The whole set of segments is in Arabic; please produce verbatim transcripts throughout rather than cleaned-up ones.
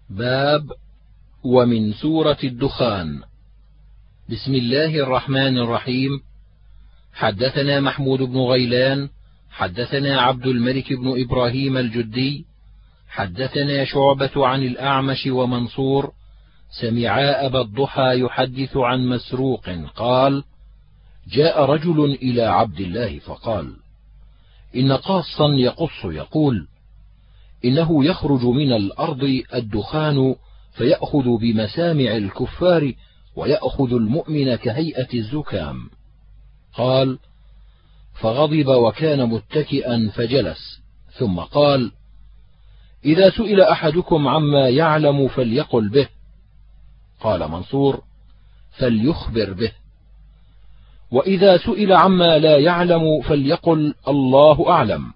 باب ومن سورة الدخان. بسم الله الرحمن الرحيم. حدثنا محمود بن غيلان حدثنا عبد الملك بن إبراهيم الجدي حدثنا شعبة عن الأعمش ومنصور سمعا أبا الضحى يحدث عن مسروق قال: جاء رجل إلى عبد الله فقال: إن قاصا يقص يقول: إنه يخرج من الأرض الدخان فيأخذ بمسامع الكفار ويأخذ المؤمن كهيئة الزكام. قال: فغضب وكان متكئا فجلس، ثم قال: إذا سئل أحدكم عما يعلم فليقل به. قال منصور: فليخبر به. وإذا سئل عما لا يعلم فليقل الله أعلم.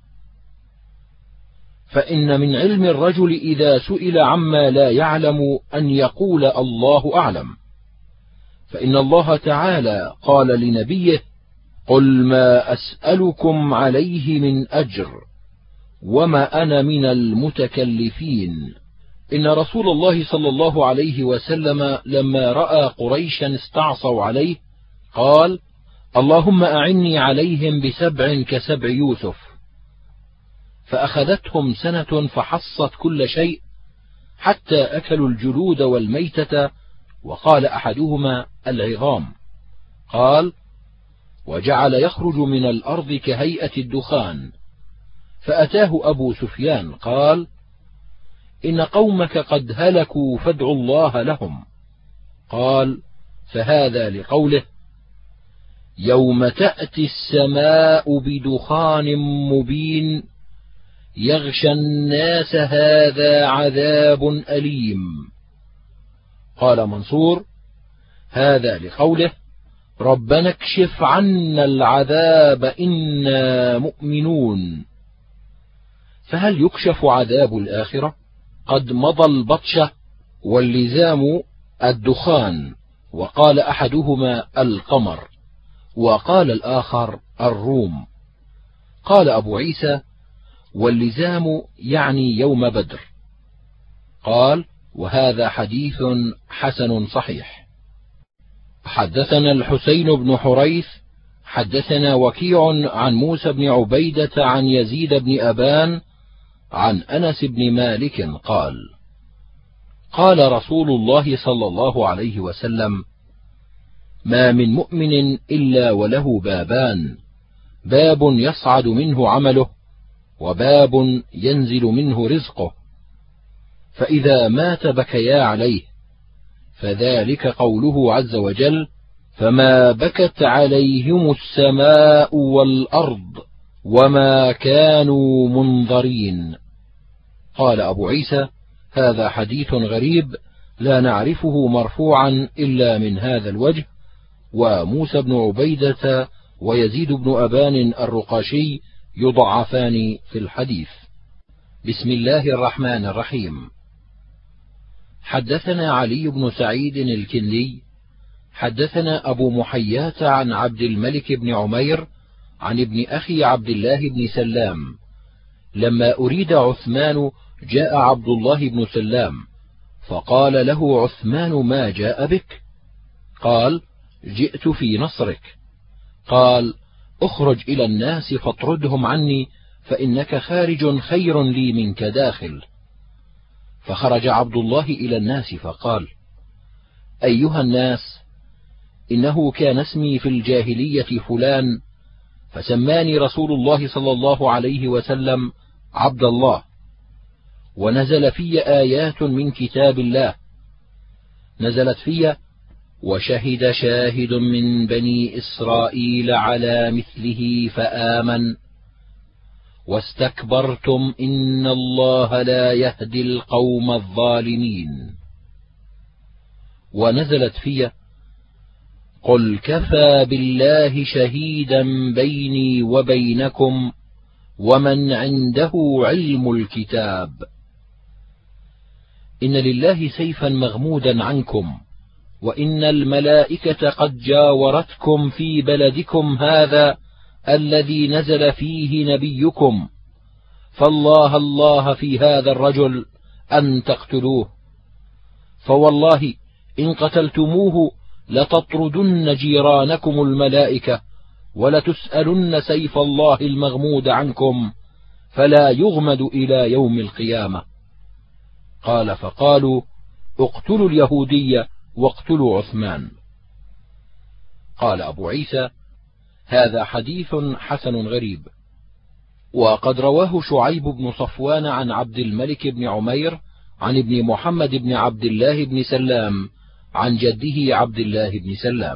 فإن من علم الرجل إذا سئل عما لا يعلم أن يقول الله أعلم، فإن الله تعالى قال لنبيه: قل ما أسألكم عليه من أجر وما أنا من المتكلفين. إن رسول الله صلى الله عليه وسلم لما رأى قريشا استعصوا عليه قال: اللهم أعني عليهم بسبع كسبع يوسف. فأخذتهم سنة فحصت كل شيء حتى أكلوا الجلود والميتة، وقال أحدهما: العظام. قال: وجعل يخرج من الأرض كهيئة الدخان. فأتاه أبو سفيان قال: إن قومك قد هلكوا فادعوا الله لهم. قال: فهذا لقوله: يوم تأتي السماء بدخان مبين يغشى الناس هذا عذاب أليم. قال منصور: هذا لقوله: ربنا اكشف عنا العذاب إنا مؤمنون. فهل يكشف عذاب الآخرة؟ قد مضى البطشة واللزام الدخان. وقال أحدهما: القمر، وقال الآخر: الروم. قال أبو عيسى: واللزام يعني يوم بدر. قال: وهذا حديث حسن صحيح. حدثنا الحسين بن حريث حدثنا وكيع عن موسى بن عبيدة عن يزيد بن أبان عن أنس بن مالك قال: قال رسول الله صلى الله عليه وسلم: ما من مؤمن إلا وله بابان، باب يصعد منه عمله وباب ينزل منه رزقه، فإذا مات بكيا عليه، فذلك قوله عز وجل: فما بكت عليهم السماء والأرض وما كانوا منظرين. قال أبو عيسى: هذا حديث غريب لا نعرفه مرفوعا إلا من هذا الوجه. وموسى بن عبيدة ويزيد بن أبان الرقاشي يضعفان في الحديث. بسم الله الرحمن الرحيم. حدثنا علي بن سعيد الكندي حدثنا أبو محيات عن عبد الملك بن عمير عن ابن أخي عبد الله بن سلام: لما أريد عثمان جاء عبد الله بن سلام فقال له عثمان: ما جاء بك؟ قال: جئت في نصرك. قال: اخرج إلى الناس فاطردهم عني، فإنك خارج خير لي منك داخل. فخرج عبد الله إلى الناس فقال: أيها الناس، إنه كان اسمي في الجاهلية فلان، فسماني رسول الله صلى الله عليه وسلم عبد الله، ونزل في آيات من كتاب الله، نزلت في: وشهد شاهد من بني إسرائيل على مثله فآمن، واستكبرتم إن الله لا يهدي القوم الظالمين. ونزلت في: قل كفى بالله شهيدا بيني وبينكم ومن عنده علم الكتاب. إن لله سيفا مغمودا عنكم، وإن الملائكة قد جاورتكم في بلدكم هذا الذي نزل فيه نبيكم، فالله الله في هذا الرجل أن تقتلوه، فوالله إن قتلتموه لتطردن جيرانكم الملائكة ولتسألن سيف الله المغمود عنكم فلا يغمد إلى يوم القيامة. قال فقالوا اقتلوا اليهودي واقتلوا عثمان. قال أبو عيسى هذا حديث حسن غريب. وقد رواه شعيب بن صفوان عن عبد الملك بن عمير عن ابن محمد بن عبد الله بن سلام عن جده عبد الله بن سلام.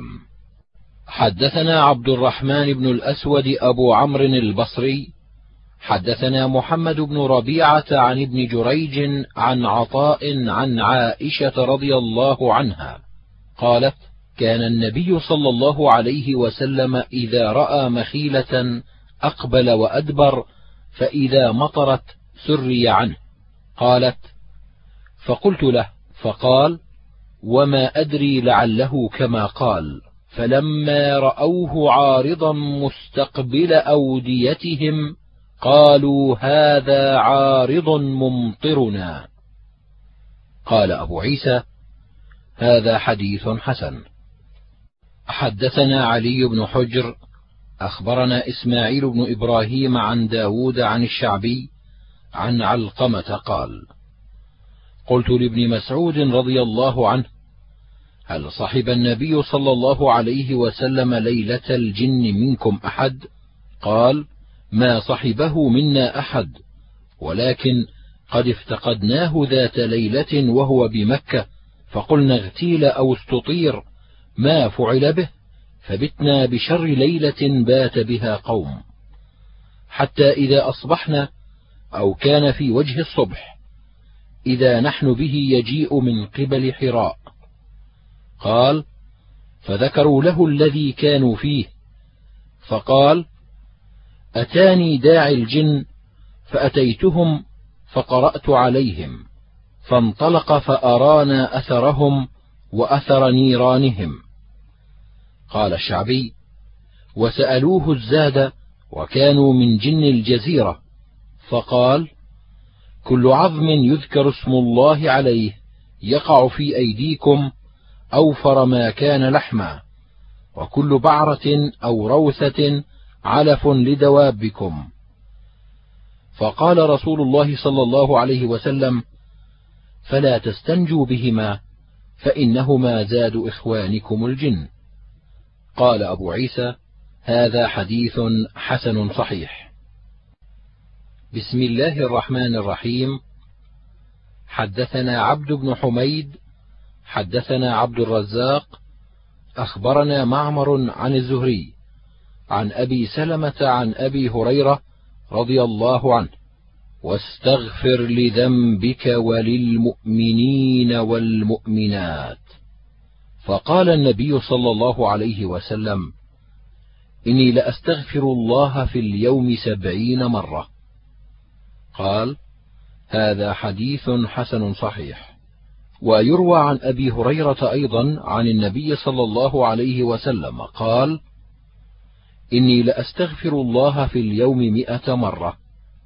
حدثنا عبد الرحمن بن الأسود أبو عمرو البصري حدثنا محمد بن ربيعة عن ابن جريج عن عطاء عن عائشة رضي الله عنها قالت كان النبي صلى الله عليه وسلم إذا رأى مخيلة أقبل وأدبر، فإذا مطرت سري عنه. قالت فقلت له فقال وما أدري لعله كما قال، فلما رأوه عارضا مستقبل أوديتهم قالوا هذا عارض ممطرنا. قال أبو عيسى هذا حديث حسن. حدثنا علي بن حجر أخبرنا إسماعيل بن إبراهيم عن داود عن الشعبي عن علقمة قال قلت لابن مسعود رضي الله عنه هل صحب النبي صلى الله عليه وسلم ليلة الجن منكم أحد؟ قال ما صحبه منا أحد، ولكن قد افتقدناه ذات ليلة وهو بمكة فقلنا اغتيل أو استطير ما فعل به، فبتنا بشر ليلة بات بها قوم، حتى إذا أصبحنا أو كان في وجه الصبح إذا نحن به يجيء من قبل حراء. قال فذكروا له الذي كانوا فيه، فقال أتاني داعي الجن فأتيتهم فقرأت عليهم، فانطلق فأرانا أثرهم وأثر نيرانهم. قال الشعبي وسألوه الزاد وكانوا من جن الجزيرة، فقال كل عظم يذكر اسم الله عليه يقع في أيديكم أوفر ما كان لحما، وكل بعرة أو روثة علف لدوابكم. فقال رسول الله صلى الله عليه وسلم فلا تستنجوا بهما فإنهما زاد إخوانكم الجن. قال أبو عيسى هذا حديث حسن صحيح. بسم الله الرحمن الرحيم. حدثنا عبد بن حميد حدثنا عبد الرزاق أخبرنا معمر عن الزهري عن أبي سلمة عن أبي هريرة رضي الله عنه واستغفر لذنبك وللمؤمنين والمؤمنات. فقال النبي صلى الله عليه وسلم إني لأستغفر الله في اليوم سبعين مرة. قال هذا حديث حسن صحيح. ويروى عن أبي هريرة أيضا عن النبي صلى الله عليه وسلم قال إني لأستغفر الله في اليوم مئة مرة.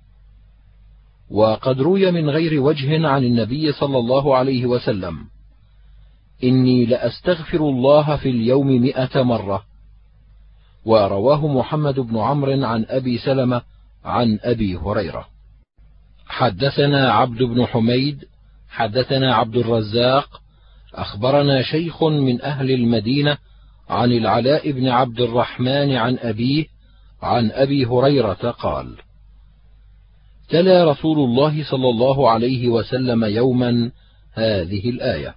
وقد روي من غير وجه عن النبي صلى الله عليه وسلم إني لأستغفر الله في اليوم مئة مرة. ورواه محمد بن عمرو عن أبي سلمة عن أبي هريرة. حدثنا عبد بن حميد حدثنا عبد الرزاق أخبرنا شيخ من أهل المدينة عن العلاء بن عبد الرحمن عن أبيه عن أبي هريرة قال تلا رسول الله صلى الله عليه وسلم يوما هذه الآية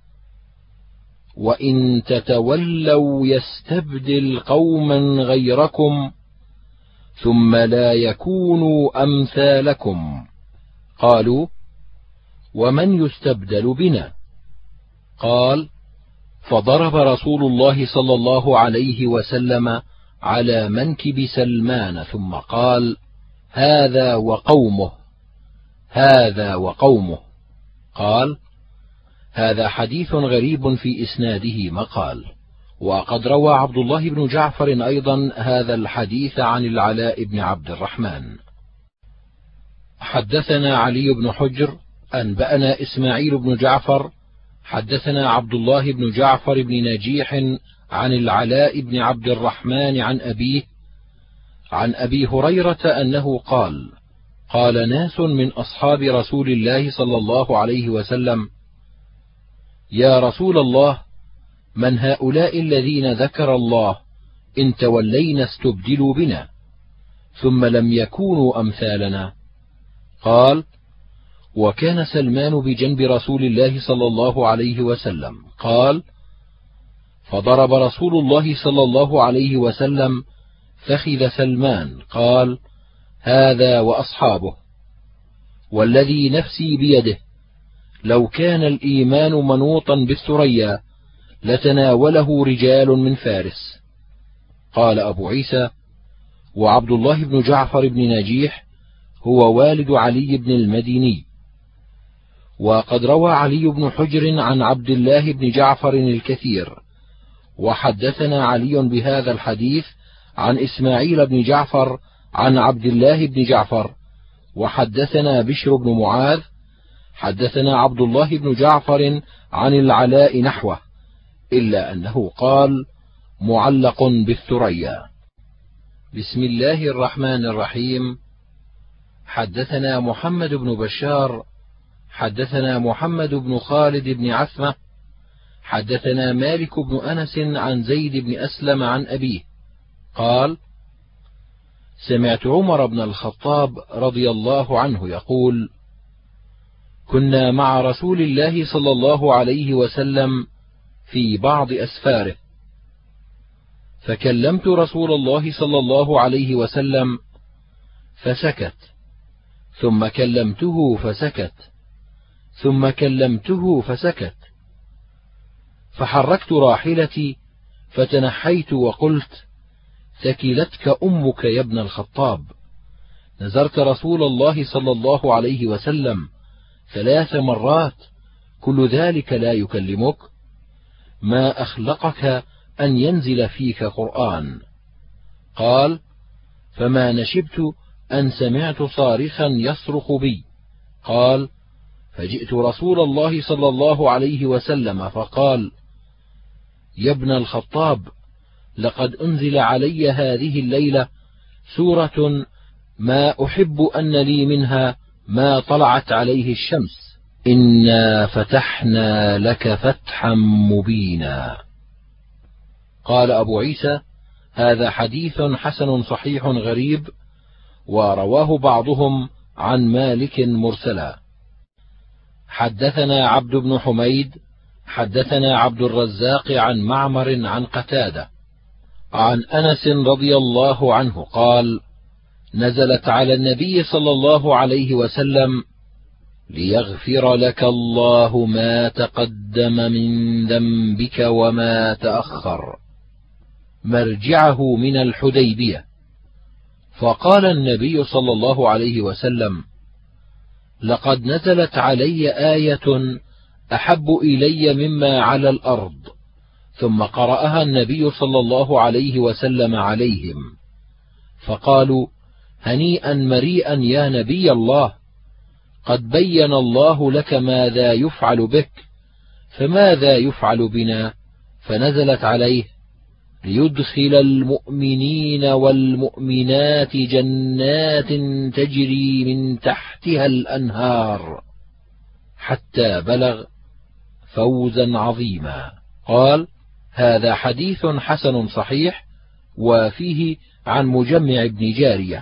وإن تتولوا يستبدل قوما غيركم ثم لا يكونوا أمثالكم. قالوا ومن يستبدل بنا؟ قال فضرب رسول الله صلى الله عليه وسلم على منكب سلمان ثم قال هذا وقومه هذا وقومه. قال هذا حديث غريب في إسناده مقال. وقد روى عبد الله بن جعفر أيضا هذا الحديث عن العلاء بن عبد الرحمن. حدثنا علي بن حجر أنبأنا إسماعيل بن جعفر حدثنا عبد الله بن جعفر بن نجيح عن العلاء بن عبد الرحمن عن أبيه عن أبي هريرة أنه قال: قال ناس من أصحاب رسول الله صلى الله عليه وسلم: يا رسول الله، من هؤلاء الذين ذكر الله إن تولينا استبدلوا بنا، ثم لم يكونوا أمثالنا؟ قال: وكان سلمان بجنب رسول الله صلى الله عليه وسلم. قال: فضرب رسول الله صلى الله عليه وسلم فخذ سلمان، قال: هذا وأصحابه، والذي نفسي بيده لو كان الإيمان منوطا بالثريا لتناوله رجال من فارس. قال أبو عيسى: وعبد الله بن جعفر بن نجيح هو والد علي بن المديني. وقد روى علي بن حجر عن عبد الله بن جعفر الكثير، وحدثنا علي بهذا الحديث عن إسماعيل بن جعفر عن عبد الله بن جعفر، وحدثنا بشر بن معاذ حدثنا عبد الله بن جعفر عن العلاء نحوه، إلا أنه قال: معلق بالثريا. بسم الله الرحمن الرحيم. حدثنا محمد بن بشار حدثنا محمد بن خالد بن عثمة حدثنا مالك بن أنس عن زيد بن أسلم عن أبيه قال: سمعت عمر بن الخطاب رضي الله عنه يقول: كنا مع رسول الله صلى الله عليه وسلم في بعض أسفاره، فكلمت رسول الله صلى الله عليه وسلم فسكت، ثم كلمته فسكت، ثم كلمته فسكت، فحركت راحلتي فتنحيت وقلت: ثكلتك أمك يا ابن الخطاب، نزرت رسول الله صلى الله عليه وسلم ثلاث مرات، كل ذلك لا يكلمك؟ ما أخلقك أن ينزل فيك قرآن؟ قال: فما نشبت أن سمعت صارخا يصرخ بي. قال: فجئت رسول الله صلى الله عليه وسلم فقال: يا ابن الخطاب، لقد أنزل علي هذه الليلة سورة ما أحب أن لي منها ما طلعت عليه الشمس، إنا فتحنا لك فتحا مبينا. قال أبو عيسى: هذا حديث حسن صحيح غريب، ورواه بعضهم عن مالك مرسلا. حدثنا عبد بن حميد حدثنا عبد الرزاق عن معمر عن قتادة عن أنس رضي الله عنه قال: نزلت على النبي صلى الله عليه وسلم: ليغفر لك الله ما تقدم من ذنبك وما تأخر، مرجعه من الحديبية. فقال النبي صلى الله عليه وسلم: لقد نزلت علي آية أحب إلي مما على الأرض، ثم قرأها النبي صلى الله عليه وسلم عليهم، فقالوا: هنيئا مريئا يا نبي الله، قد بين الله لك ماذا يفعل بك، فماذا يفعل بنا؟ فنزلت عليه: ليدخل المؤمنين والمؤمنات جنات تجري من تحتها الأنهار، حتى بلغ: فوزا عظيما. قال: هذا حديث حسن صحيح، وفيه عن مجمع بن جارية.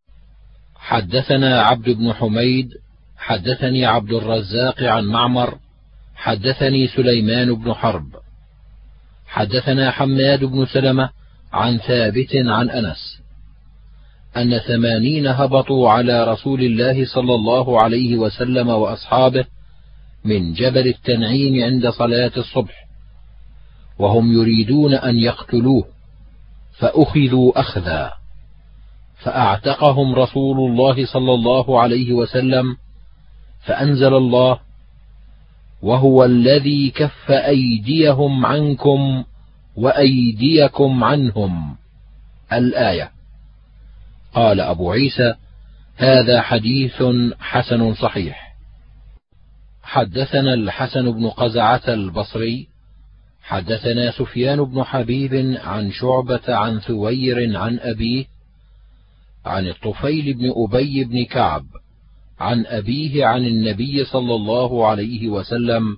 حدثنا عبد بن حميد حدثني عبد الرزاق عن معمر حدثني سليمان بن حرب حدثنا حماد بن سلمة عن ثابت عن أنس أن ثمانين هبطوا على رسول الله صلى الله عليه وسلم وأصحابه من جبل التنعيم عند صلاة الصبح، وهم يريدون أن يقتلوه، فأخذوا أخذا، فأعتقهم رسول الله صلى الله عليه وسلم، فأنزل الله: وهو الذي كف أيديهم عنكم وأيديكم عنهم، الآية. قال أبو عيسى: هذا حديث حسن صحيح. حدثنا الحسن بن قزعة البصري حدثنا سفيان بن حبيب عن شعبة عن ثوير عن أبيه عن الطفيل بن أبي بن كعب عن أبيه عن النبي صلى الله عليه وسلم: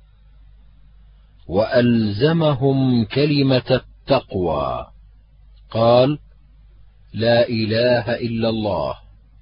وألزمهم كلمة التقوى. قال: لا إله إلا الله.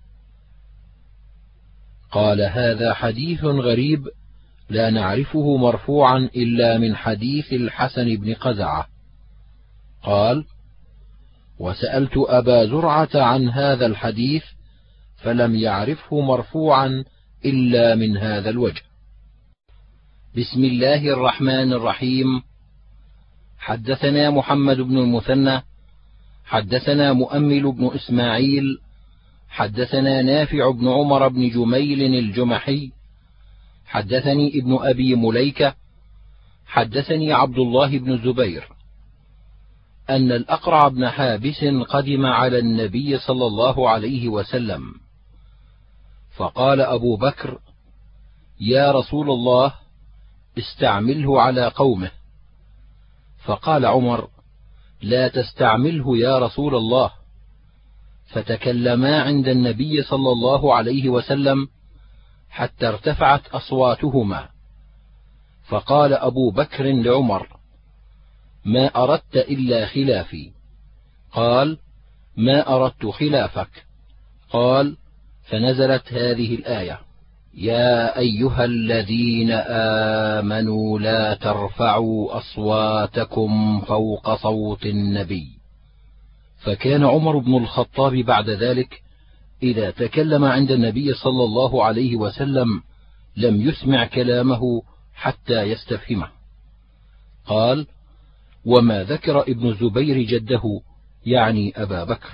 قال: هذا حديث غريب لا نعرفه مرفوعا إلا من حديث الحسن بن قزعة. قال: وسألت أبا زرعة عن هذا الحديث فلم يعرفه مرفوعا إلا من هذا الوجه. بسم الله الرحمن الرحيم. حدثنا محمد بن المثنى حدثنا مؤمل بن إسماعيل حدثنا نافع بن عمر بن جميل الجمحي حدثني ابن أبي مليكة حدثني عبد الله بن الزبير أن الأقرع بن حابس قدم على النبي صلى الله عليه وسلم، فقال أبو بكر: يا رسول الله، استعمله على قومه. فقال عمر: لا تستعمله يا رسول الله. فتكلما عند النبي صلى الله عليه وسلم حتى ارتفعت أصواتهما، فقال أبو بكر لعمر: ما أردت إلا خلافي. قال: ما أردت خلافك. قال: فنزلت هذه الآية: يا أيها الذين آمنوا لا ترفعوا أصواتكم فوق صوت النبي. فكان عمر بن الخطاب بعد ذلك إذا تكلم عند النبي صلى الله عليه وسلم لم يسمع كلامه حتى يستفهمه. قال: وما ذكر ابن الزبير جده يعني أبا بكر.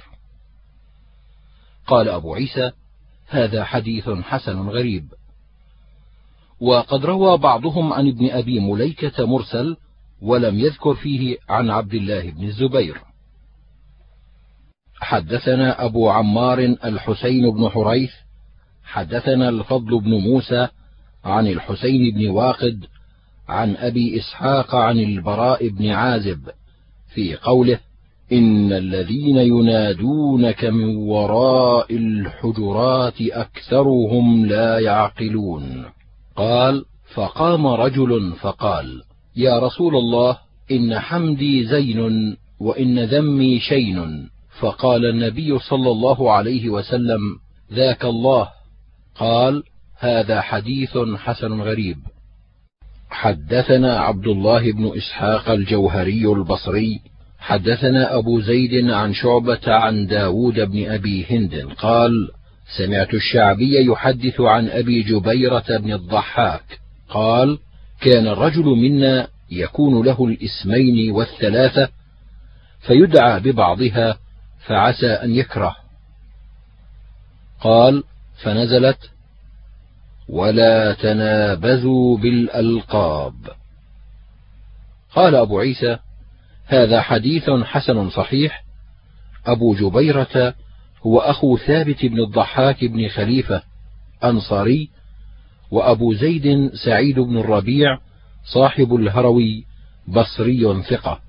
قال أبو عيسى: هذا حديث حسن غريب. وقد روى بعضهم عن ابن أبي مليكة مرسل ولم يذكر فيه عن عبد الله بن الزبير. حدثنا أبو عمار الحسين بن حريث حدثنا الفضل بن موسى عن الحسين بن واقد عن أبي إسحاق عن البراء بن عازب في قوله: إن الذين ينادونك من وراء الحجرات أكثرهم لا يعقلون. قال: فقام رجل فقال: يا رسول الله، إن حمدي زين وإن ذمي شين. فقال النبي صلى الله عليه وسلم: ذاك الله. قال: هذا حديث حسن غريب. حدثنا عبد الله بن إسحاق الجوهري البصري حدثنا أبو زيد عن شعبة عن داود بن أبي هند قال: سمعت الشعبي يحدث عن أبي جبيرة بن الضحاك قال: كان الرجل منا يكون له الاسمين والثلاثة فيدعى ببعضها فعسى أن يكره. قال: فنزلت: ولا تنابذوا بالألقاب. قال أبو عيسى: هذا حديث حسن صحيح. أبو جبيرة هو أخو ثابت بن الضحاك بن خليفة أنصاري، وأبو زيد سعيد بن الربيع صاحب الهروي بصري ثقة.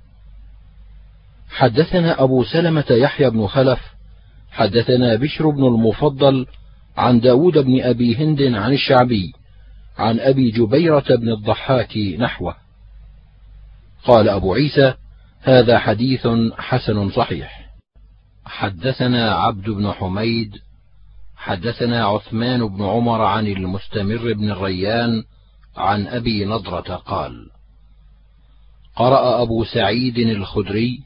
حدثنا أبو سلمة يحيى بن خلف حدثنا بشر بن المفضل عن داود بن أبي هند عن الشعبي عن أبي جبيرة بن الضحاك نحوه. قال أبو عيسى: هذا حديث حسن صحيح. حدثنا عبد بن حميد حدثنا عثمان بن عمر عن المستمر بن الريان عن أبي نضرة قال: قرأ أبو سعيد الخدري: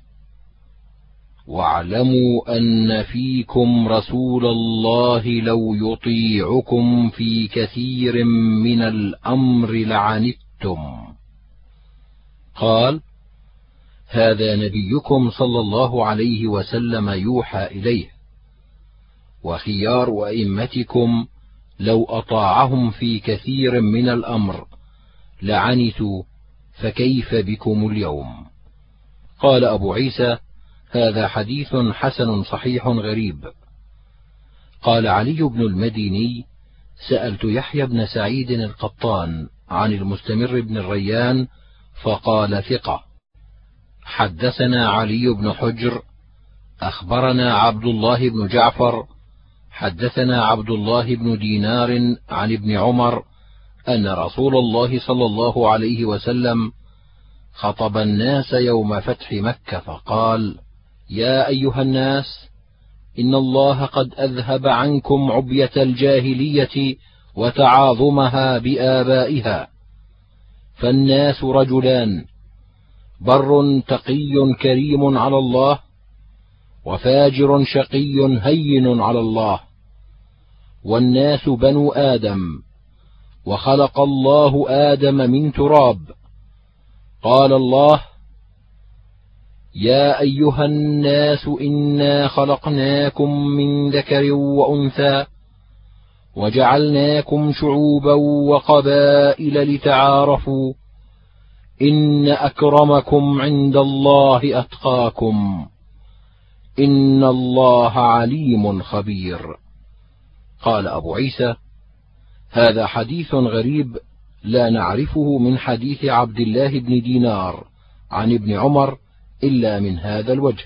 واعلموا أن فيكم رسول الله لو يطيعكم في كثير من الأمر لعنتم. قال: هذا نبيكم صلى الله عليه وسلم يوحى إليه، وخيار أئمتكم لو أطاعهم في كثير من الأمر لعنتوا، فكيف بكم اليوم؟ قال أبو عيسى: هذا حديث حسن صحيح غريب. قال علي بن المديني: سألت يحيى بن سعيد القطان عن المستمر بن الريان فقال ثقة. حدثنا علي بن حجر أخبرنا عبد الله بن جعفر حدثنا عبد الله بن دينار عن ابن عمر أن رسول الله صلى الله عليه وسلم خطب الناس يوم فتح مكة فقال: يا أيها الناس، إن الله قد أذهب عنكم عبية الجاهلية وتعاظمها بآبائها، فالناس رجلان: بر تقي كريم على الله، وفاجر شقي هين على الله. والناس بنو آدم، وخلق الله آدم من تراب. قال الله: يا أيها الناس إنا خلقناكم من ذكر وأنثى وجعلناكم شعوبا وقبائل لتعارفوا، إن أكرمكم عند الله أتقاكم، إن الله عليم خبير. قال أبو عيسى: هذا حديث غريب لا نعرفه من حديث عبد الله بن دينار عن ابن عمر إلا من هذا الوجه.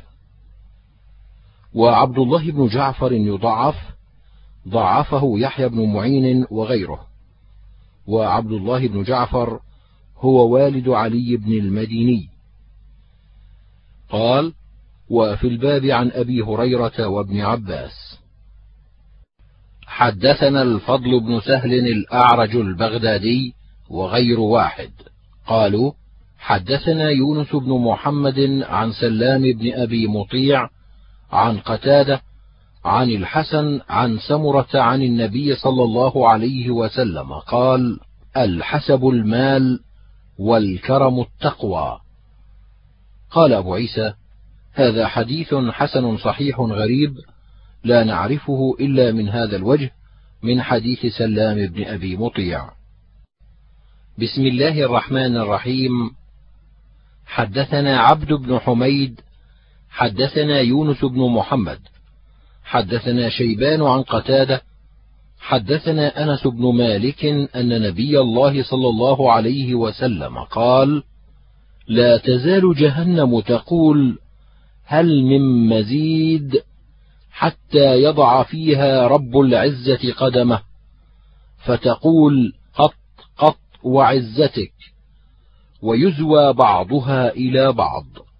وعبد الله بن جعفر يضعف، ضعفه يحيى بن معين وغيره. وعبد الله بن جعفر هو والد علي بن المديني. قال: وفي الباب عن أبي هريرة وابن عباس. حدثنا الفضل بن سهل الأعرج البغدادي وغير واحد قالوا: حدثنا يونس بن محمد عن سلام بن أبي مطيع عن قتادة عن الحسن عن سمرة عن النبي صلى الله عليه وسلم قال: الحسب المال والكرم التقوى. قال أبو عيسى: هذا حديث حسن صحيح غريب لا نعرفه إلا من هذا الوجه من حديث سلام بن أبي مطيع. بسم الله الرحمن الرحيم. حدثنا عبد بن حميد حدثنا يونس بن محمد حدثنا شيبان عن قتادة حدثنا أنس بن مالك أن نبي الله صلى الله عليه وسلم قال: لا تزال جهنم تقول: هل من مزيد؟ حتى يضع فيها رب العزة قدمه، فتقول: قط قط وعزتك، ويزوى بعضها إلى بعض.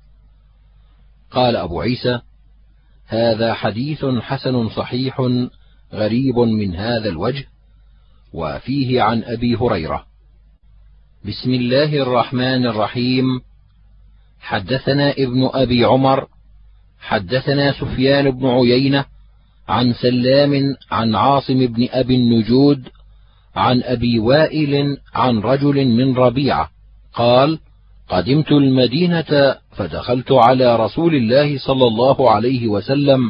قال أبو عيسى: هذا حديث حسن صحيح غريب من هذا الوجه، وفيه عن أبي هريرة. بسم الله الرحمن الرحيم. حدثنا ابن أبي عمر حدثنا سفيان بن عيينة عن سلام عن عاصم بن أبي النجود عن أبي وائل عن رجل من ربيعة قال: قدمت المدينة فدخلت على رسول الله صلى الله عليه وسلم،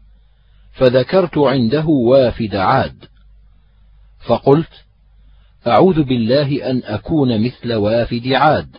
فذكرت عنده وافد عاد، فقلت: أعوذ بالله أن أكون مثل وافد عاد.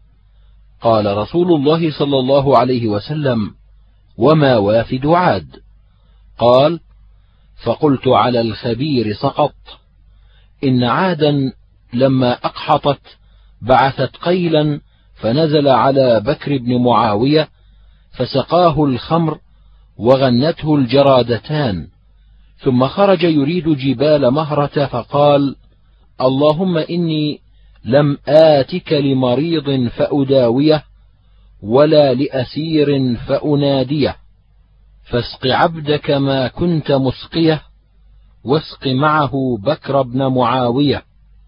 قال رسول الله صلى الله عليه وسلم: وما وافد عاد؟ قال: فقلت: على الخبير سقط. إن عادا لما أقحطت بعثت قيلا فنزل على بكر بن معاوية فسقاه الخمر وغنته الجرادتان، ثم خرج يريد جبال مهرة فقال: اللهم إني لم آتك لمريض فأداويه ولا لأسير فأناديه، فاسق عبدك ما كنت مسقيه، واسق معه بكر بن معاوية،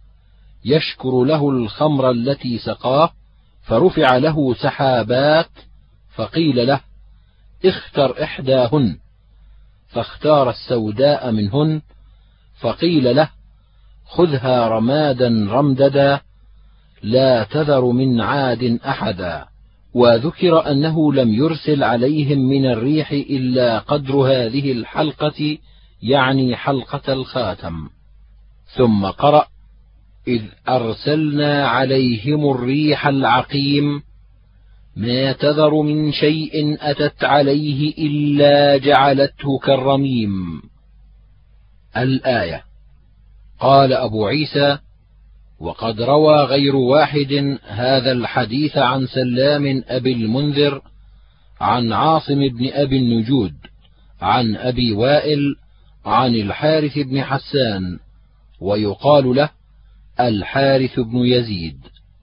يشكر له الخمر التي سقاه. فرفع له سحابات، فقيل له: اختر إحداهن، فاختار السوداء منهن، فقيل له: خذها رمادا رمددا، لا تذر من عاد أحدا. وذكر أنه لم يرسل عليهم من الريح إلا قدر هذه الحلقة، يعني حلقة الخاتم. ثم قرأ: إذ أرسلنا عليهم الريح العقيم، ما تذر من شيء أتت عليه إلا جعلته كالرميم. الآية. قال أبو عيسى: وقد روى غير واحد هذا الحديث عن سلام أبي المنذر عن عاصم بن أبي النجود عن أبي وائل عن الحارث بن حسان، ويقال له الحارث بن يزيد.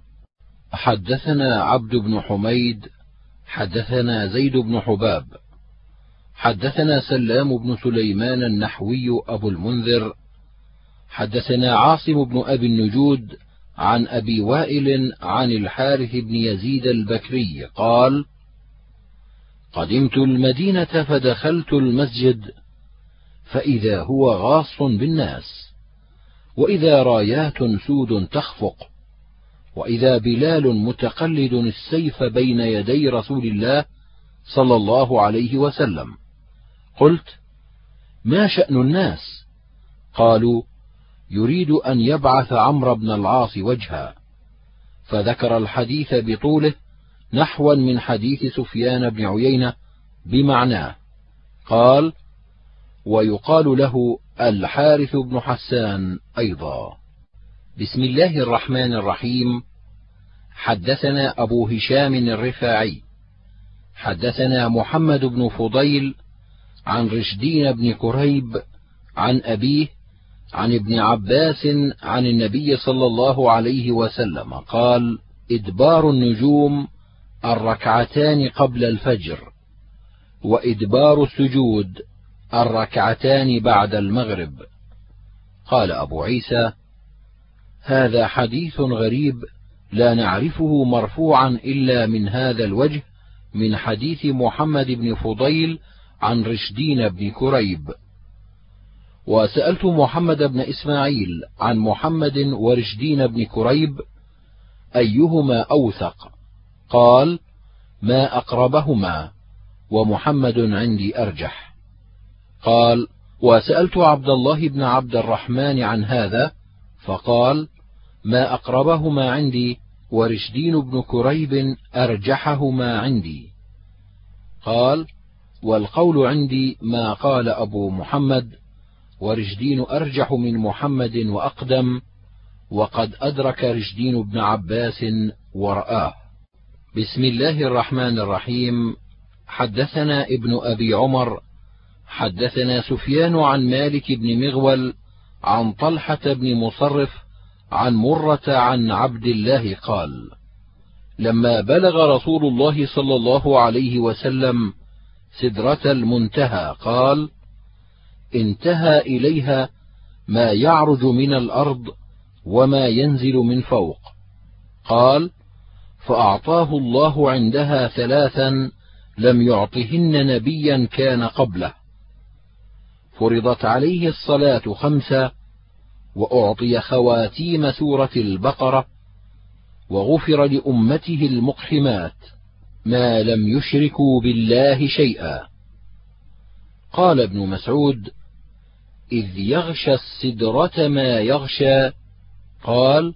حدثنا عبد بن حميد حدثنا زيد بن حباب حدثنا سلام بن سليمان النحوي أبو المنذر حدثنا عاصم بن أبي النجود عن أبي وائل عن الحارث بن يزيد البكري قال: قدمت المدينة فدخلت المسجد فإذا هو غاص بالناس، وإذا رايات سود تخفق، وإذا بلال متقلد السيف بين يدي رسول الله صلى الله عليه وسلم. قلت: ما شأن الناس؟ قالوا: يريد أن يبعث عمرو بن العاص وجها، فذكر الحديث بطوله نحوا من حديث سفيان بن عيينة بمعناه. قال: ويقال له الحارث بن حسان أيضا. بسم الله الرحمن الرحيم. حدثنا أبو هشام الرفاعي حدثنا محمد بن فضيل عن رشدين بن كريب عن أبيه عن ابن عباس عن النبي صلى الله عليه وسلم قال: إدبار النجوم الركعتان قبل الفجر، وإدبار السجود الركعتان بعد المغرب. قال أبو عيسى: هذا حديث غريب لا نعرفه مرفوعا إلا من هذا الوجه، من حديث محمد بن فضيل عن رشدين بن كريب. وسألت محمد بن إسماعيل عن محمد ورشدين بن كريب أيهما أوثق؟ قال: ما أقربهما، ومحمد عندي أرجح. قال: وسألت عبد الله بن عبد الرحمن عن هذا فقال: ما أقربهما عندي، ورشدين بن كريب أرجحهما عندي. قال: والقول عندي ما قال أبو محمد، ورشدين أرجح من محمد وأقدم، وقد أدرك رشدين بن عباس ورآه. بسم الله الرحمن الرحيم. حدثنا ابن أبي عمر حدثنا سفيان عن مالك بن مغول عن طلحة بن مصرف عن مرة عن عبد الله قال: لما بلغ رسول الله صلى الله عليه وسلم سدرة المنتهى قال: انتهى إليها ما يعرج من الأرض وما ينزل من فوق. قال: فأعطاه الله عندها ثلاثا لم يعطهن نبيا كان قبله: فرضت عليه الصلاة خمسة، وأعطي خواتيم سورة البقرة، وغفر لأمته المقحمات ما لم يشركوا بالله شيئا. قال ابن مسعود: إذ يغشى السدرة ما يغشى. قال: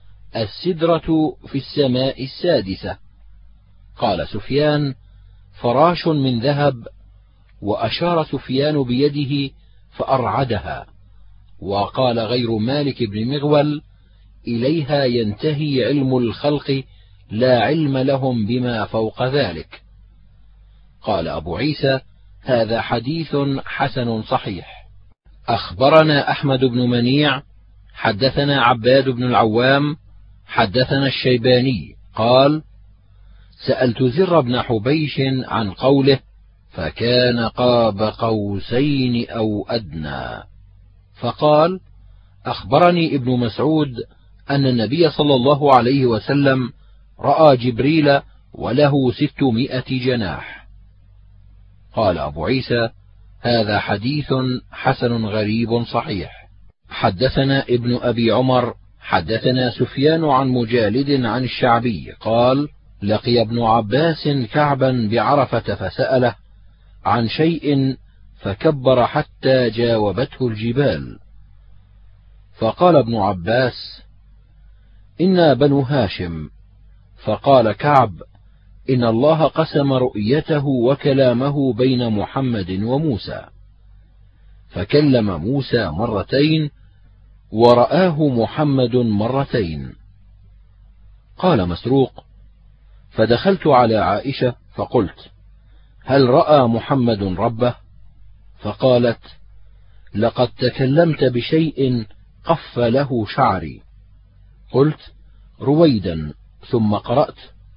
السدرة في السماء السادسة. قال سفيان: فراش من ذهب. وأشار سفيان بيده فأرعدها. وقال غير مالك بن مغول: إليها ينتهي علم الخلق، لا علم لهم بما فوق ذلك. قال أبو عيسى: هذا حديث حسن صحيح. أخبرنا أحمد بن منيع حدثنا عباد بن العوام حدثنا الشيباني قال: سألت زر بن حبيش عن قوله: فكان قاب قوسين أو أدنى. فقال: أخبرني ابن مسعود أن النبي صلى الله عليه وسلم رأى جبريل وله ستمائة جناح. قال أبو عيسى: هذا حديث حسن غريب صحيح. حدثنا ابن أبي عمر حدثنا سفيان عن مجالد عن الشعبي قال: لقي ابن عباس كعبا بعرفة فسأله عن شيء فكبر حتى جاوبته الجبال. فقال ابن عباس: إنا بنو هاشم. فقال كعب: إن الله قسم رؤيته وكلامه بين محمد وموسى، فكلم موسى مرتين ورآه محمد مرتين. قال مسروق: فدخلت على عائشة فقلت: هل رأى محمد ربه؟ فقالت: لقد تكلمت بشيء قف له شعري. قلت: رويدا. ثم قرأت: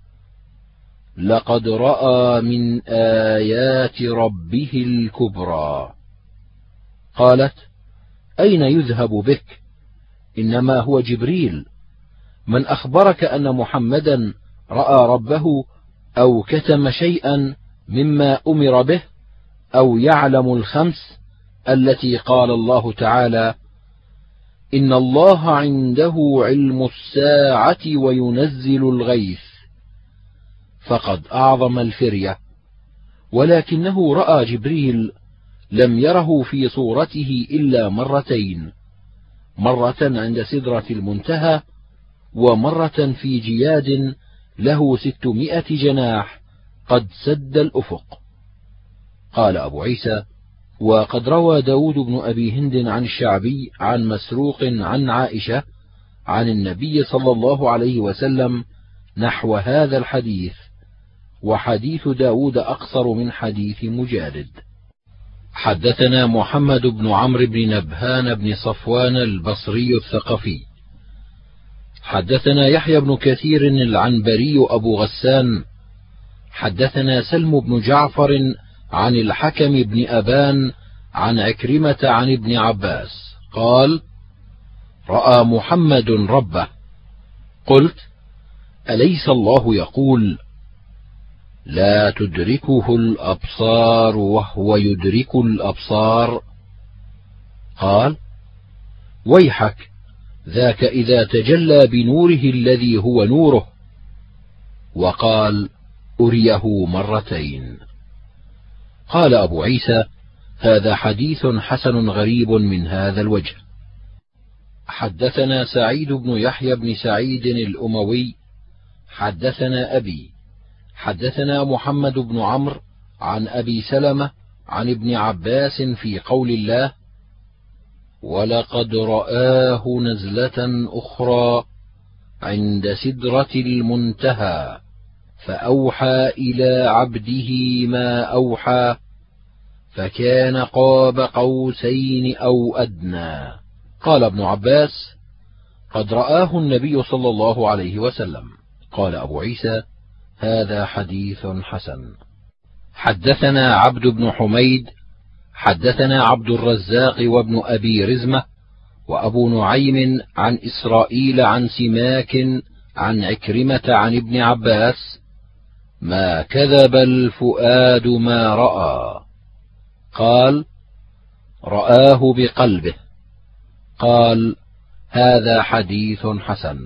لقد رأى من آيات ربه الكبرى. قالت: أين يذهب بك؟ إنما هو جبريل. من أخبرك أن محمدا رأى ربه أو كتم شيئا مما أمر به أو يعلم الخمس التي قال الله تعالى: إن الله عنده علم الساعة وينزل الغيث، فقد أعظم الفرية. ولكنه رأى جبريل لم يره في صورته إلا مرتين، مرة عند سدرة المنتهى، ومرة في جياد له ستمائة جناح قد سد الأفق. قال أبو عيسى: وقد روى داود بن أبي هند عن الشعبي عن مسروق عن عائشة عن النبي صلى الله عليه وسلم نحو هذا الحديث، وحديث داود أقصر من حديث مجالد. حدثنا محمد بن عمرو بن نبهان بن صفوان البصري الثقفي حدثنا يحيى بن كثير العنبري أبو غسان حدثنا سلم بن جعفر عن الحكم بن أبان عن عكرمة عن ابن عباس قال: رأى محمد ربه. قلت: أليس الله يقول: لا تدركه الأبصار وهو يدرك الأبصار؟ قال: ويحك، ذاك إذا تجلى بنوره الذي هو نوره. وقال: أريه مرتين. قال أبو عيسى: هذا حديث حسن غريب من هذا الوجه. حدثنا سعيد بن يحيى بن سعيد الأموي حدثنا أبي حدثنا محمد بن عمرو عن أبي سلمة عن ابن عباس في قول الله: ولقد رآه نزلة أخرى عند سدرة المنتهى فأوحى إلى عبده ما أوحى، فكان قاب قوسين أو أدنى. قال ابن عباس: قد رآه النبي صلى الله عليه وسلم. قال أبو عيسى: هذا حديث حسن. حدثنا عبد بن حميد حدثنا عبد الرزاق وابن أبي رزمة وأبو نعيم عن إسرائيل عن سماك عن عكرمة عن ابن عباس: ما كذب الفؤاد ما رأى. قال: رآه بقلبه. قال: هذا حديث حسن.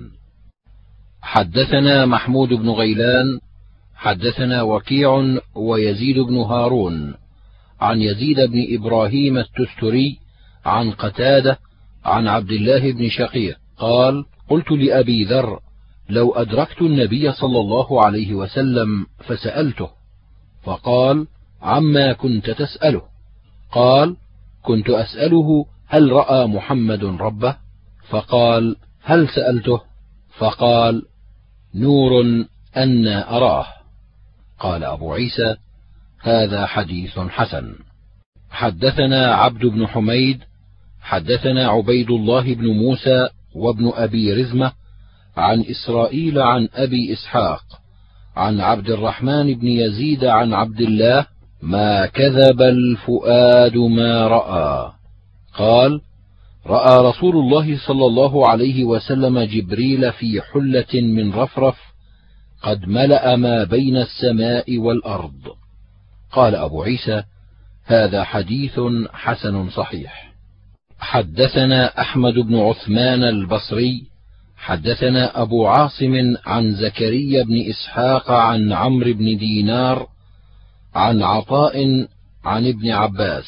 حدثنا محمود بن غيلان حدثنا وكيع ويزيد بن هارون عن يزيد بن إبراهيم التستري عن قتادة عن عبد الله بن شقيق قال: قلت لأبي ذر: لو أدركت النبي صلى الله عليه وسلم فسألته. فقال: عما كنت تسأله؟ قال: كنت أسأله هل رأى محمد ربه؟ فقال: هل سألته؟ فقال: نور أنى أراه. قال أبو عيسى: هذا حديث حسن. حدثنا عبد بن حميد حدثنا عبيد الله بن موسى وابن أبي رزمة عن إسرائيل عن أبي إسحاق عن عبد الرحمن بن يزيد عن عبد الله: ما كذب الفؤاد ما رأى. قال: رأى رسول الله صلى الله عليه وسلم جبريل في حلة من رفرف قد ملأ ما بين السماء والأرض. قال أبو عيسى: هذا حديث حسن صحيح. حدثنا أحمد بن عثمان البصري حدثنا أبو عاصم عن زكريا بن إسحاق عن عمرو بن دينار عن عطاء عن ابن عباس: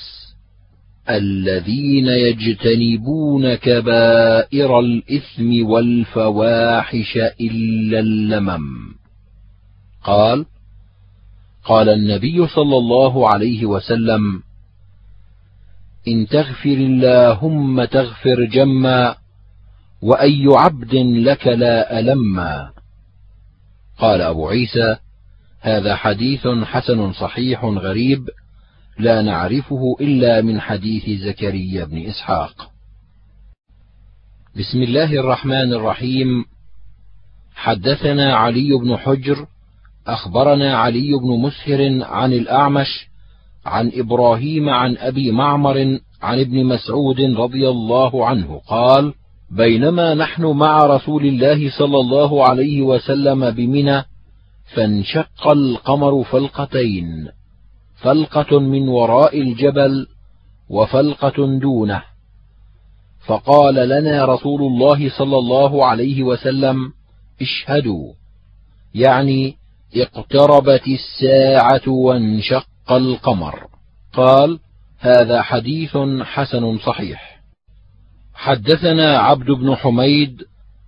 الذين يجتنبون كبائر الإثم والفواحش إلا اللمم. قال: قال النبي صلى الله عليه وسلم: إن تغفر اللهم تغفر جما وأي عبد لك لا ألما. قال أبو عيسى: هذا حديث حسن صحيح غريب لا نعرفه إلا من حديث زكريا بن إسحاق. بسم الله الرحمن الرحيم. حدثنا علي بن حجر أخبرنا علي بن مسهر عن الأعمش عن إبراهيم عن أبي معمر عن ابن مسعود رضي الله عنه قال: بينما نحن مع رسول الله صلى الله عليه وسلم بمنى فانشق القمر فلقتين، فلقة من وراء الجبل وفلقة دونه، فقال لنا رسول الله صلى الله عليه وسلم: اشهدوا، يعني اقتربت الساعة وانشق القمر. قال: هذا حديث حسن صحيح. حدثنا عبد بن حميد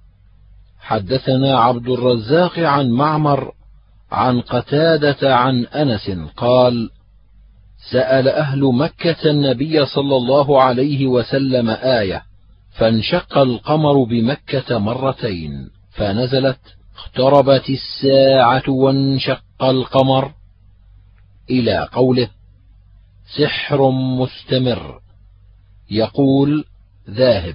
حدثنا عبد الرزاق عن معمر عن قتادة عن أنس قال: سأل أهل مكة النبي صلى الله عليه وسلم آية، فانشق القمر بمكة مرتين، فنزلت: اقتربت الساعة وانشق القمر، إلى قوله: سحر مستمر، يقول: ذاهب.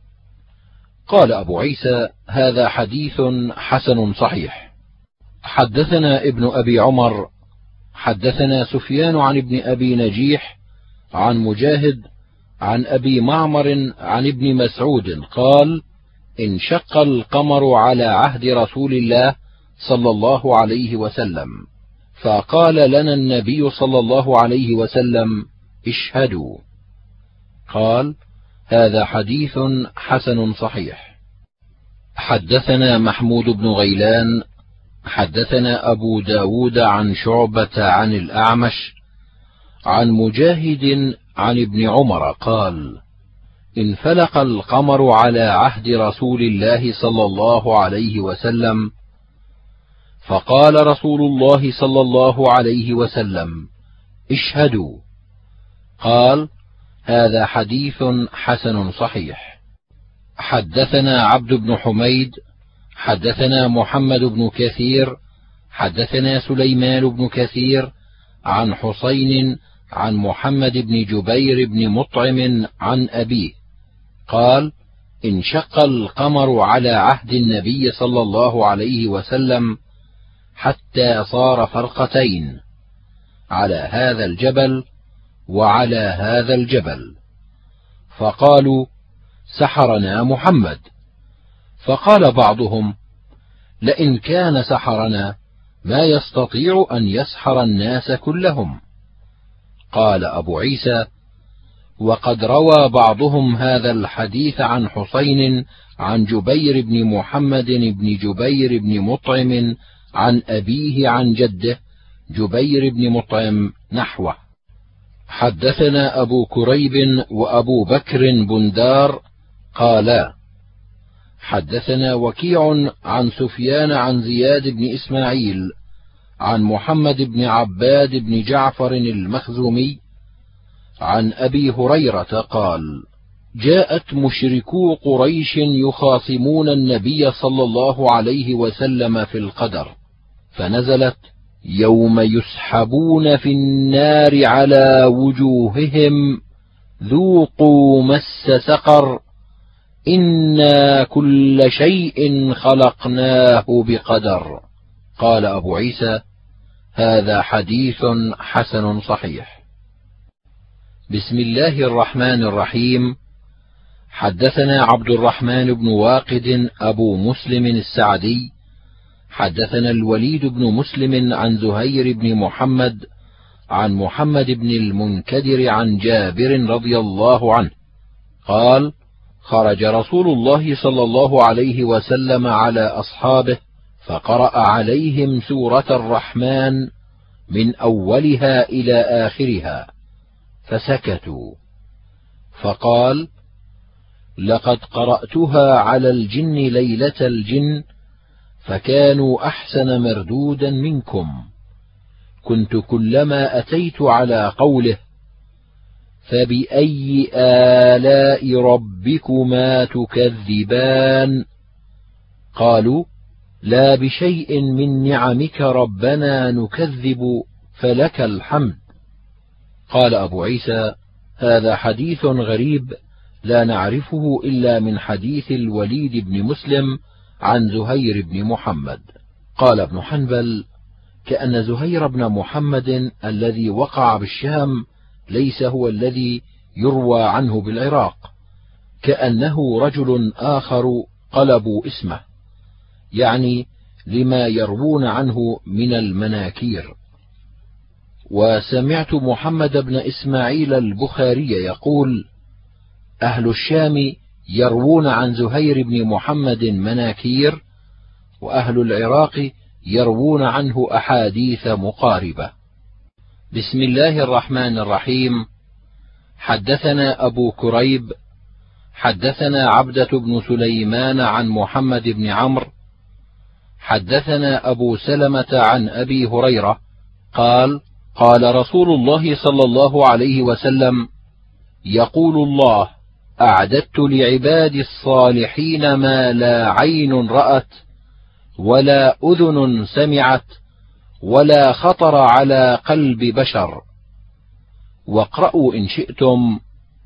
قال أبو عيسى: هذا حديث حسن صحيح. حدثنا ابن أبي عمر حدثنا سفيان عن ابن أبي نجيح عن مجاهد عن أبي معمر عن ابن مسعود قال: انشق القمر على عهد رسول الله صلى الله عليه وسلم، فقال لنا النبي صلى الله عليه وسلم: اشهدوا. قال: هذا حديث حسن صحيح. حدثنا محمود بن غيلان حدثنا أبو داود عن شعبة عن الأعمش عن مجاهد عن ابن عمر قال: انفلق القمر على عهد رسول الله صلى الله عليه وسلم، فقال رسول الله صلى الله عليه وسلم: اشهدوا. قال: هذا حديث حسن صحيح. حدثنا عبد بن حميد حدثنا محمد بن كثير حدثنا سليمان بن كثير عن حسين عن محمد بن جبير بن مطعم عن أبيه قال: انشق القمر على عهد النبي صلى الله عليه وسلم حتى صار فرقتين، على هذا الجبل وعلى هذا الجبل، فقالوا: سحرنا محمد. فقال بعضهم: لئن كان سحرنا ما يستطيع أن يسحر الناس كلهم. قال أبو عيسى: وقد روى بعضهم هذا الحديث عن حسين عن جبير بن محمد بن جبير بن مطعم عن أبيه عن جده جبير بن مطعم نحوه. حدثنا أبو كريب وأبو بكر بندار قالا: حدثنا وكيع عن سفيان عن زياد بن إسماعيل عن محمد بن عباد بن جعفر المخزومي عن أبي هريرة قال: جاءت مشركو قريش يخاصمون النبي صلى الله عليه وسلم في القدر، فنزلت: يوم يسحبون في النار على وجوههم ذوقوا مس سقر إنا كل شيء خلقناه بقدر. قال أبو عيسى: هذا حديث حسن صحيح. بسم الله الرحمن الرحيم. حدثنا عبد الرحمن بن واقد أبو مسلم السعدي حدثنا الوليد بن مسلم عن زهير بن محمد عن محمد بن المنكدر عن جابر رضي الله عنه قال: خرج رسول الله صلى الله عليه وسلم على أصحابه فقرأ عليهم سورة الرحمن من أولها إلى آخرها، فسكتوا، فقال: لقد قرأتها على الجن ليلة الجن فكانوا أحسن مردودا منكم، كنت كلما أتيت على قوله فبأي آلاء ربكما تكذبان قالوا لا بشيء من نعمك ربنا نكذب فلك الحمد. قال أبو عيسى هذا حديث غريب لا نعرفه إلا من حديث الوليد بن مسلم عن زهير بن محمد. قال ابن حنبل كأن زهير بن محمد الذي وقع بالشام ليس هو الذي يروى عنه بالعراق، كأنه رجل آخر قلبوا اسمه، يعني لما يروون عنه من المناكير. وسمعت محمد بن إسماعيل البخاري يقول أهل الشام يروون عن زهير بن محمد مناكير، وأهل العراق يروون عنه أحاديث مقاربة. بسم الله الرحمن الرحيم. حدثنا أبو كريب حدثنا عبدة بن سليمان عن محمد بن عمرو حدثنا أبو سلمة عن أبي هريرة قال قال رسول الله صلى الله عليه وسلم يقول الله أعددت لعبادي الصالحين ما لا عين رأت ولا أذن سمعت ولا خطر على قلب بشر. واقرأوا إن شئتم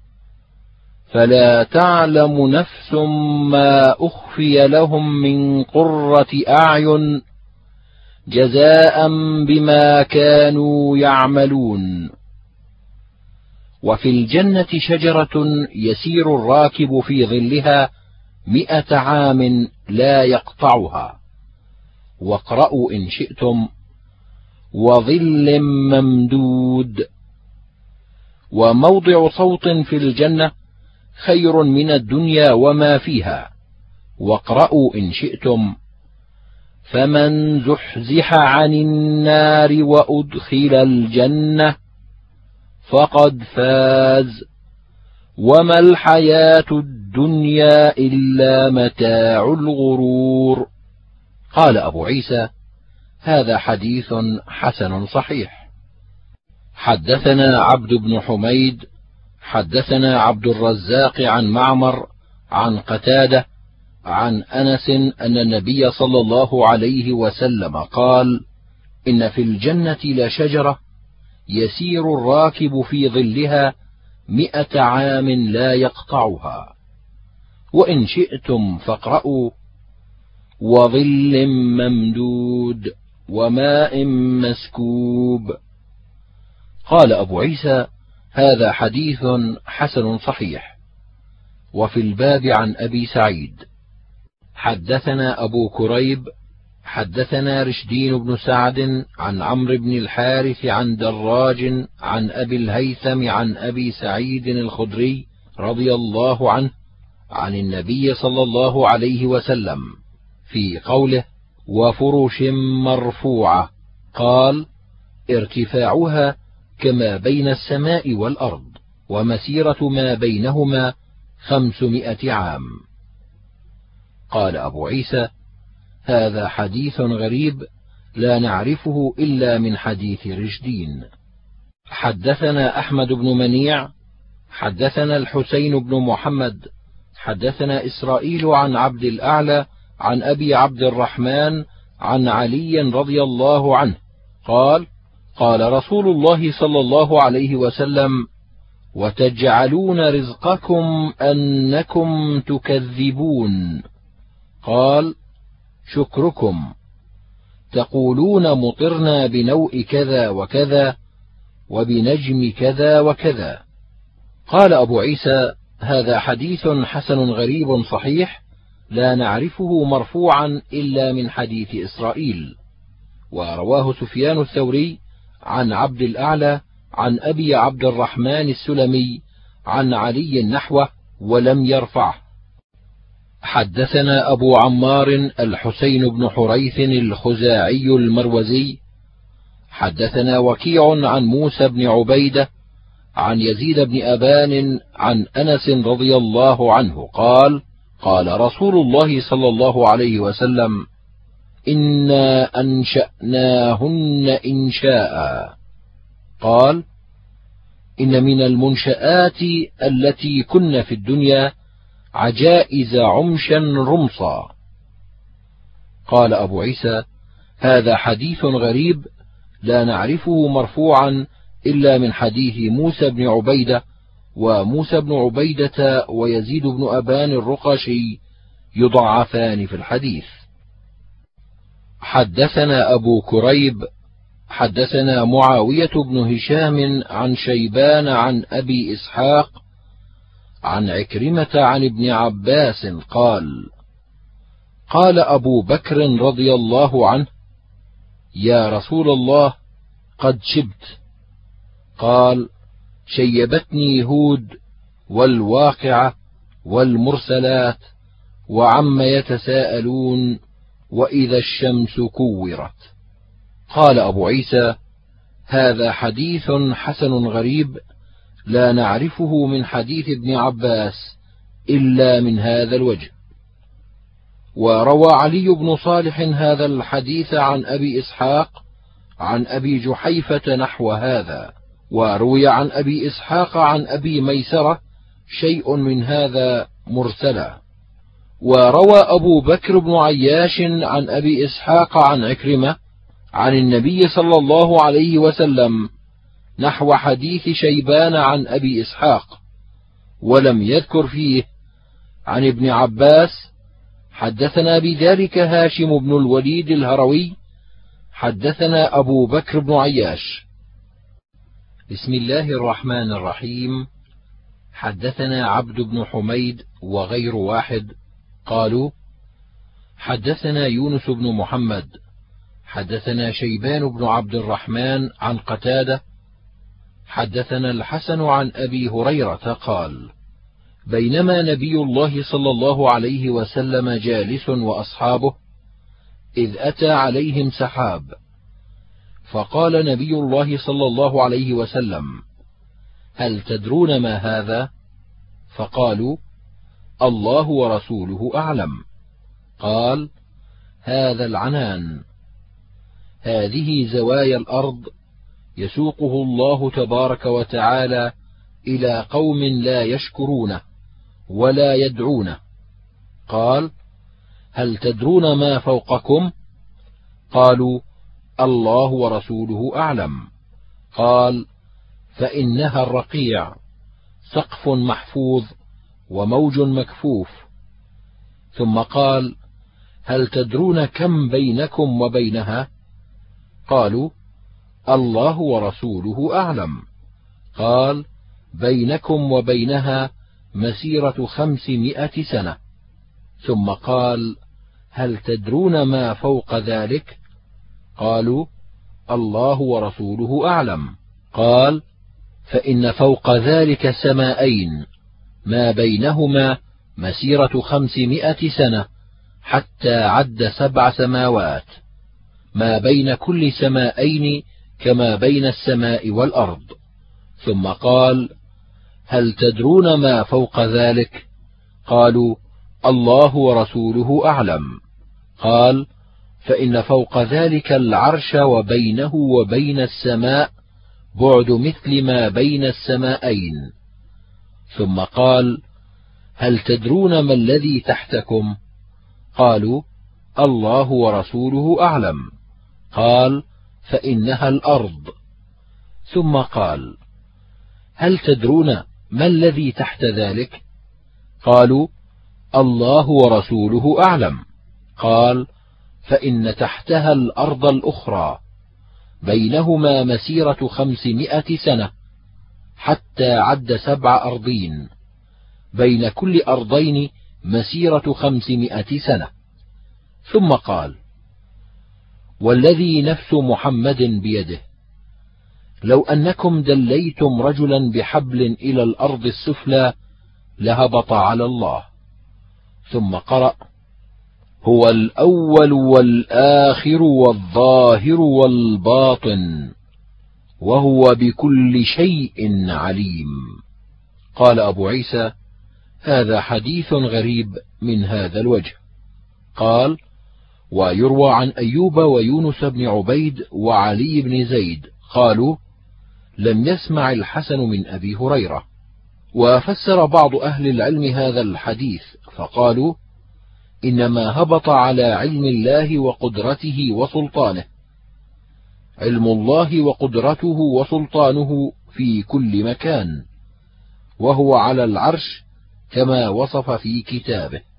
فلا تعلم نفس ما أخفي لهم من قرة أعين جزاء بما كانوا يعملون. وفي الجنة شجرة يسير الراكب في ظلها مئة عام لا يقطعها. واقرأوا إن شئتم وظل ممدود. وموضع صوت في الجنة خير من الدنيا وما فيها. واقرأوا إن شئتم فمن زحزح عن النار وأدخل الجنة فقد فاز وما الحياة الدنيا إلا متاع الغرور. قال أبو عيسى هذا حديث حسن صحيح. حدثنا عبد بن حميد حدثنا عبد الرزاق عن معمر عن قتادة عن أنس أن النبي صلى الله عليه وسلم قال إن في الجنة لشجرة يسير الراكب في ظلها مئة عام لا يقطعها. وإن شئتم فاقرأوا وظل ممدود وماء مسكوب. قال أبو عيسى هذا حديث حسن صحيح. وفي الباب عن أبي سعيد حدثنا أبو كريب حدثنا رشدين بن سعد عن عمرو بن الحارث عن دراج عن أبي الهيثم عن أبي سعيد الخدري رضي الله عنه عن النبي صلى الله عليه وسلم في قوله وفرش مرفوعة قال ارتفاعها كما بين السماء والأرض ومسيرة ما بينهما خمسمائة عام. قال أبو عيسى هذا حديث غريب لا نعرفه إلا من حديث رشدين. حدثنا أحمد بن منيع حدثنا الحسين بن محمد حدثنا إسرائيل عن عبد الأعلى عن أبي عبد الرحمن عن علي رضي الله عنه قال قال رسول الله صلى الله عليه وسلم وتجعلون رزقكم أنكم تكذبون. قال شكركم تقولون مطرنا بنوء كذا وكذا وبنجم كذا وكذا. قال أبو عيسى هذا حديث حسن غريب صحيح لا نعرفه مرفوعا إلا من حديث إسرائيل. ورواه سفيان الثوري عن عبد الأعلى عن أبي عبد الرحمن السلمي عن علي نحوه ولم يرفعه. حدثنا أبو عمار الحسين بن حريث الخزاعي المروزي حدثنا وكيع عن موسى بن عبيدة عن يزيد بن أبان عن أنس رضي الله عنه قال قال رسول الله صلى الله عليه وسلم إنا أنشأناهن إنشاء. قال إن من المنشآت التي كن في الدنيا عجائز عمشا رمصا. قال أبو عيسى: هذا حديث غريب لا نعرفه مرفوعا إلا من حديث موسى بن عبيدة وموسى بن عبيدة ويزيد بن أبان الرقشي يضعفان في الحديث. حدثنا أبو كريب حدثنا معاوية بن هشام عن شيبان عن أبي إسحاق عن عكرمة عن ابن عباس قال: قال أبو بكر رضي الله عنه: يا رسول الله، قد شبت. قال: شيبتني هود والواقعة والمرسلات وعم يتساءلون وإذا الشمس كورت. قال أبو عيسى: هذا حديث حسن غريب لا نعرفه من حديث ابن عباس إلا من هذا الوجه. وروى علي بن صالح هذا الحديث عن أبي إسحاق عن أبي جحيفة نحو هذا، وروي عن أبي إسحاق عن أبي ميسرة شيء من هذا مرسلا. وروى أبو بكر بن عياش عن أبي إسحاق عن عكرمة عن النبي صلى الله عليه وسلم نحو حديث شيبان عن أبي إسحاق، ولم يذكر فيه عن ابن عباس. حدثنا بذلك هاشم بن الوليد الهروي حدثنا أبو بكر بن عياش. بسم الله الرحمن الرحيم. حدثنا عبد بن حميد وغير واحد قالوا: حدثنا يونس بن محمد حدثنا شيبان بن عبد الرحمن عن قتادة حدثنا الحسن عن أبي هريرة قال: بينما نبي الله صلى الله عليه وسلم جالس وأصحابه إذ أتى عليهم سحاب، فقال نبي الله صلى الله عليه وسلم: هل تدرون ما هذا؟ فقالوا: الله ورسوله أعلم. قال: هذا العنان، هذه زوايا الأرض يسوقه الله تبارك وتعالى إلى قوم لا يشكرونه ولا يدعونه. قال: هل تدرون ما فوقكم؟ قالوا: الله ورسوله أعلم. قال: فإنها الرقيع، سقف محفوظ وموج مكفوف. ثم قال: هل تدرون كم بينكم وبينها؟ قالوا: الله ورسوله أعلم. قال: بينكم وبينها مسيرة خمسمائة سنة. ثم قال: هل تدرون ما فوق ذلك؟ قالوا: الله ورسوله أعلم. قال: فإن فوق ذلك سماءين ما بينهما مسيرة خمسمائة سنة حتى عد سبع سماوات، ما بين كل سماءين كما بين السماء والأرض. ثم قال: هل تدرون ما فوق ذلك؟ قالوا: الله ورسوله أعلم. قال: فإن فوق ذلك العرش وبينه وبين السماء بعد مثل ما بين السماءين. ثم قال: هل تدرون ما الذي تحتكم؟ قالوا: الله ورسوله أعلم. قال: فإنها الأرض. ثم قال: هل تدرون ما الذي تحت ذلك؟ قالوا: الله ورسوله أعلم. قال: فإن تحتها الأرض الأخرى بينهما مسيرة خمسمائة سنة حتى عد سبع أرضين، بين كل أرضين مسيرة خمسمائة سنة. ثم قال: والذي نفس محمد بيده، لو أنكم دليتم رجلا بحبل إلى الأرض السفلى لهبط على الله. ثم قرأ: هو الأول والآخر والظاهر والباطن وهو بكل شيء عليم. قال أبو عيسى: هذا حديث غريب من هذا الوجه. قال: ويروى عن أيوب ويونس بن عبيد وعلي بن زيد قالوا: لم يسمع الحسن من أبي هريرة. وفسر بعض أهل العلم هذا الحديث فقالوا: إنما هبط على علم الله وقدرته وسلطانه، علم الله وقدرته وسلطانه في كل مكان، وهو على العرش كما وصف في كتابه.